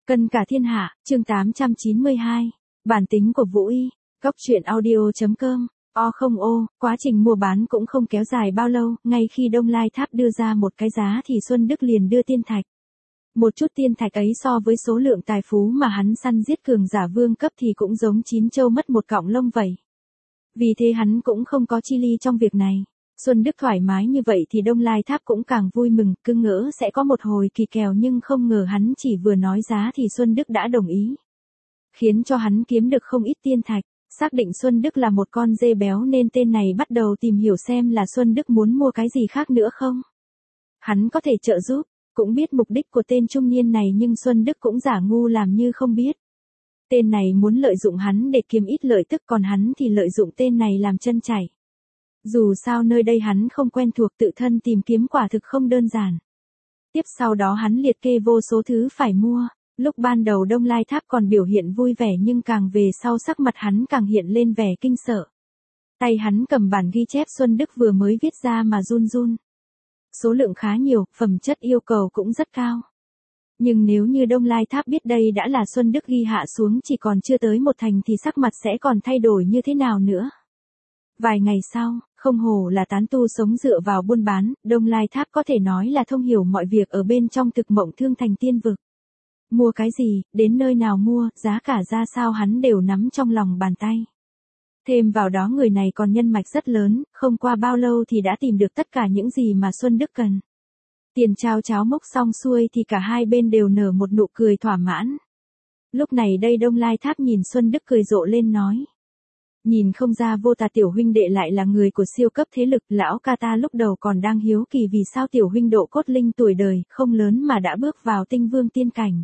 Cân cả thiên hạ, chương 892. Bản tính của Vũ Y. Góc truyện audio.com. Quá trình mua bán cũng không kéo dài bao lâu, ngay khi Đông Lai Tháp đưa ra một cái giá thì Xuân Đức liền đưa tiên thạch. Một chút tiên thạch ấy so với số lượng tài phú mà hắn săn giết cường giả vương cấp thì cũng giống chín trâu mất một cọng lông vậy. Vì thế hắn cũng không có chi ly trong việc này. Xuân Đức thoải mái như vậy thì Đông Lai Tháp cũng càng vui mừng, cứ ngỡ sẽ có một hồi kỳ kèo nhưng không ngờ hắn chỉ vừa nói giá thì Xuân Đức đã đồng ý. Khiến cho hắn kiếm được không ít tiên thạch, xác định Xuân Đức là một con dê béo nên tên này bắt đầu tìm hiểu xem là Xuân Đức muốn mua cái gì khác nữa không. Hắn có thể trợ giúp, cũng biết mục đích của tên trung niên này nhưng Xuân Đức cũng giả ngu làm như không biết. Tên này muốn lợi dụng hắn để kiếm ít lợi tức còn hắn thì lợi dụng tên này làm chân chảy. Dù sao nơi đây hắn không quen thuộc tự thân tìm kiếm quả thực không đơn giản. Tiếp sau đó hắn liệt kê vô số thứ phải mua. Lúc ban đầu Đông Lai Tháp còn biểu hiện vui vẻ nhưng càng về sau sắc mặt hắn càng hiện lên vẻ kinh sợ. Tay hắn cầm bản ghi chép Xuân Đức vừa mới viết ra mà run run. Số lượng khá nhiều, phẩm chất yêu cầu cũng rất cao. Nhưng nếu như Đông Lai Tháp biết đây đã là Xuân Đức ghi hạ xuống chỉ còn chưa tới một thành thì sắc mặt sẽ còn thay đổi như thế nào nữa. Vài ngày sau, không hổ là tán tu sống dựa vào buôn bán, Đông Lai Tháp có thể nói là thông hiểu mọi việc ở bên trong Thực Mộng Thương Thành tiên vực. Mua cái gì, đến nơi nào mua, giá cả ra sao hắn đều nắm trong lòng bàn tay. Thêm vào đó người này còn nhân mạch rất lớn, không qua bao lâu thì đã tìm được tất cả những gì mà Xuân Đức cần. Tiền trao cháo mốc xong xuôi thì cả hai bên đều nở một nụ cười thỏa mãn. Lúc này đây Đông Lai Tháp nhìn Xuân Đức cười rộ lên nói. Nhìn không ra Vô Tà tiểu huynh đệ lại là người của siêu cấp thế lực, lão ca ta lúc đầu còn đang hiếu kỳ vì sao tiểu huynh độ cốt linh tuổi đời không lớn mà đã bước vào tinh vương tiên cảnh.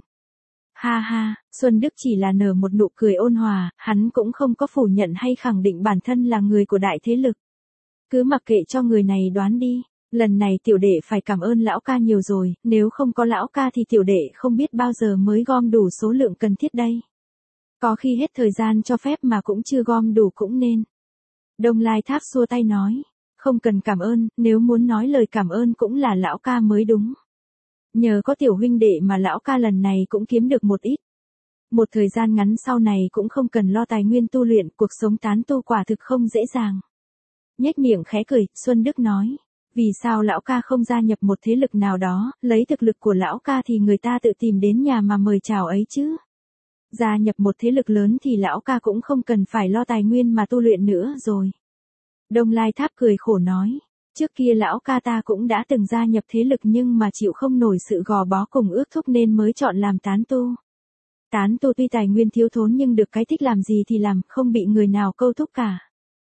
Ha ha, Xuân Đức chỉ là nở một nụ cười ôn hòa, hắn cũng không có phủ nhận hay khẳng định bản thân là người của đại thế lực. Cứ mặc kệ cho người này đoán đi, lần này tiểu đệ phải cảm ơn lão ca nhiều rồi, nếu không có lão ca thì tiểu đệ không biết bao giờ mới gom đủ số lượng cần thiết đây. Có khi hết thời gian cho phép mà cũng chưa gom đủ cũng nên. Đông Lai Tháp xua tay nói, không cần cảm ơn, nếu muốn nói lời cảm ơn cũng là lão ca mới đúng. Nhờ có tiểu huynh đệ mà lão ca lần này cũng kiếm được một ít. Một thời gian ngắn sau này cũng không cần lo tài nguyên tu luyện, cuộc sống tán tu quả thực không dễ dàng. Nhếch miệng khẽ cười, Xuân Đức nói, vì sao lão ca không gia nhập một thế lực nào đó, lấy thực lực của lão ca thì người ta tự tìm đến nhà mà mời chào ấy chứ. Gia nhập một thế lực lớn thì lão ca cũng không cần phải lo tài nguyên mà tu luyện nữa rồi. Đông Lai Tháp cười khổ nói, trước kia lão ca ta cũng đã từng gia nhập thế lực nhưng mà chịu không nổi sự gò bó cùng ước thúc nên mới chọn làm tán tu. Tán tu tuy tài nguyên thiếu thốn nhưng được cái thích làm gì thì làm, không bị người nào câu thúc cả.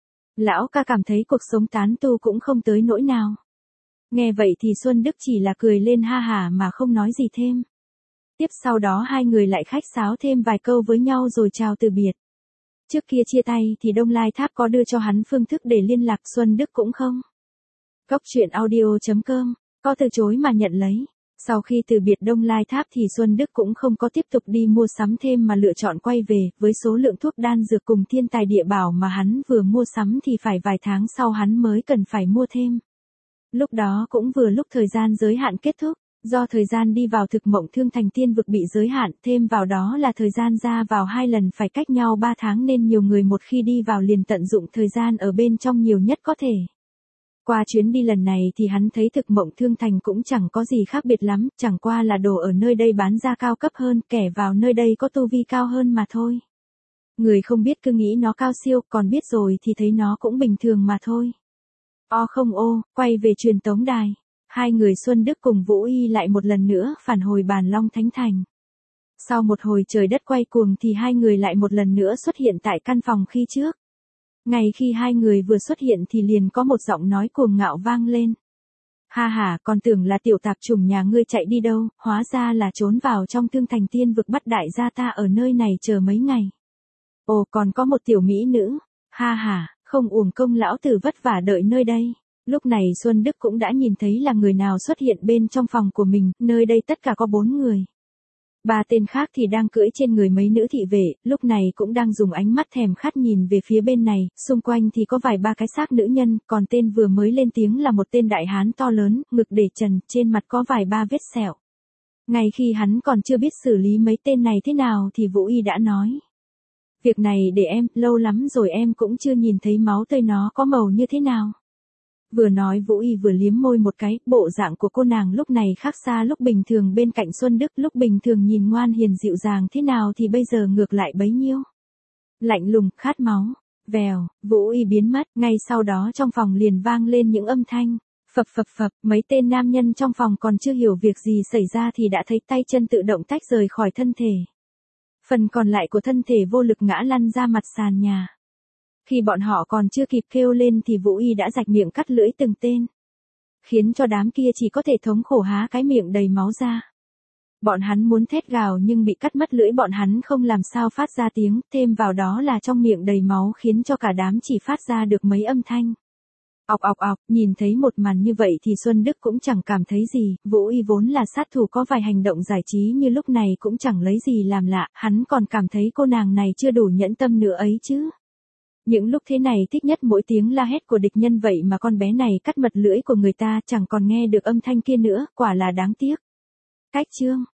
Lão ca cảm thấy cuộc sống tán tu cũng không tới nỗi nào. Nghe vậy thì Xuân Đức chỉ là cười lên ha hả mà không nói gì thêm. Tiếp sau đó hai người lại khách sáo thêm vài câu với nhau rồi chào từ biệt. Trước kia chia tay thì Đông Lai Tháp có đưa cho hắn phương thức để liên lạc, Xuân Đức cũng không. Góc truyện audio.com, có từ chối mà nhận lấy. Sau khi từ biệt Đông Lai Tháp thì Xuân Đức cũng không có tiếp tục đi mua sắm thêm mà lựa chọn quay về, với số lượng thuốc đan dược cùng thiên tài địa bảo mà hắn vừa mua sắm thì phải vài tháng sau hắn mới cần phải mua thêm. Lúc đó cũng vừa lúc thời gian giới hạn kết thúc. Do thời gian đi vào Thực Mộng Thương Thành tiên vực bị giới hạn, thêm vào đó là thời gian ra vào 2 lần phải cách nhau 3 tháng nên nhiều người một khi đi vào liền tận dụng thời gian ở bên trong nhiều nhất có thể. Qua chuyến đi lần này thì hắn thấy Thực Mộng Thương Thành cũng chẳng có gì khác biệt lắm, chẳng qua là đồ ở nơi đây bán ra cao cấp hơn, kẻ vào nơi đây có tu vi cao hơn mà thôi. Người không biết cứ nghĩ nó cao siêu, còn biết rồi thì thấy nó cũng bình thường mà thôi. Quay về truyền tống đài. Hai người Xuân Đức cùng Vũ Y lại một lần nữa phản hồi Bàn Long Thánh Thành. Sau một hồi trời đất quay cuồng thì hai người lại một lần nữa xuất hiện tại căn phòng khi trước. Ngay khi hai người vừa xuất hiện thì liền có một giọng nói cuồng ngạo vang lên. Ha ha, còn tưởng là tiểu tạp chủng nhà ngươi chạy đi đâu, hóa ra là trốn vào trong Thương Thành tiên vực bắt đại gia ta ở nơi này chờ mấy ngày. Ồ, còn có một tiểu mỹ nữ. Ha ha, không uổng công lão tử vất vả đợi nơi đây. Lúc này Xuân Đức cũng đã nhìn thấy là người nào xuất hiện bên trong phòng của mình, nơi đây tất cả có 4 người. 3 tên khác thì đang cưỡi trên người mấy nữ thị vệ, lúc này cũng đang dùng ánh mắt thèm khát nhìn về phía bên này, xung quanh thì có vài ba cái xác nữ nhân, còn tên vừa mới lên tiếng là một tên đại hán to lớn, ngực để trần, trên mặt có vài ba vết sẹo. Ngay khi hắn còn chưa biết xử lý mấy tên này thế nào thì Vũ Y đã nói. Việc này để em, lâu lắm rồi em cũng chưa nhìn thấy máu tươi nó có màu như thế nào. Vừa nói Vũ Y vừa liếm môi một cái, bộ dạng của cô nàng lúc này khác xa lúc bình thường bên cạnh Xuân Đức, lúc bình thường nhìn ngoan hiền dịu dàng thế nào thì bây giờ ngược lại bấy nhiêu. Lạnh lùng, khát máu, vèo, Vũ Y biến mất, ngay sau đó trong phòng liền vang lên những âm thanh. Phập phập phập, mấy tên nam nhân trong phòng còn chưa hiểu việc gì xảy ra thì đã thấy tay chân tự động tách rời khỏi thân thể. Phần còn lại của thân thể vô lực ngã lăn ra mặt sàn nhà. Khi bọn họ còn chưa kịp kêu lên thì Vũ Y đã rạch miệng cắt lưỡi từng tên. Khiến cho đám kia chỉ có thể thống khổ há cái miệng đầy máu ra. Bọn hắn muốn thét gào nhưng bị cắt mất lưỡi, bọn hắn không làm sao phát ra tiếng, thêm vào đó là trong miệng đầy máu khiến cho cả đám chỉ phát ra được mấy âm thanh. Ọc ọc ọc, nhìn thấy một màn như vậy thì Xuân Đức cũng chẳng cảm thấy gì, Vũ Y vốn là sát thủ có vài hành động giải trí như lúc này cũng chẳng lấy gì làm lạ, hắn còn cảm thấy cô nàng này chưa đủ nhẫn tâm nữa ấy chứ. Những lúc thế này thích nhất mỗi tiếng la hét của địch nhân, vậy mà con bé này cắt mật lưỡi của người ta chẳng còn nghe được âm thanh kia nữa, quả là đáng tiếc. Cách chương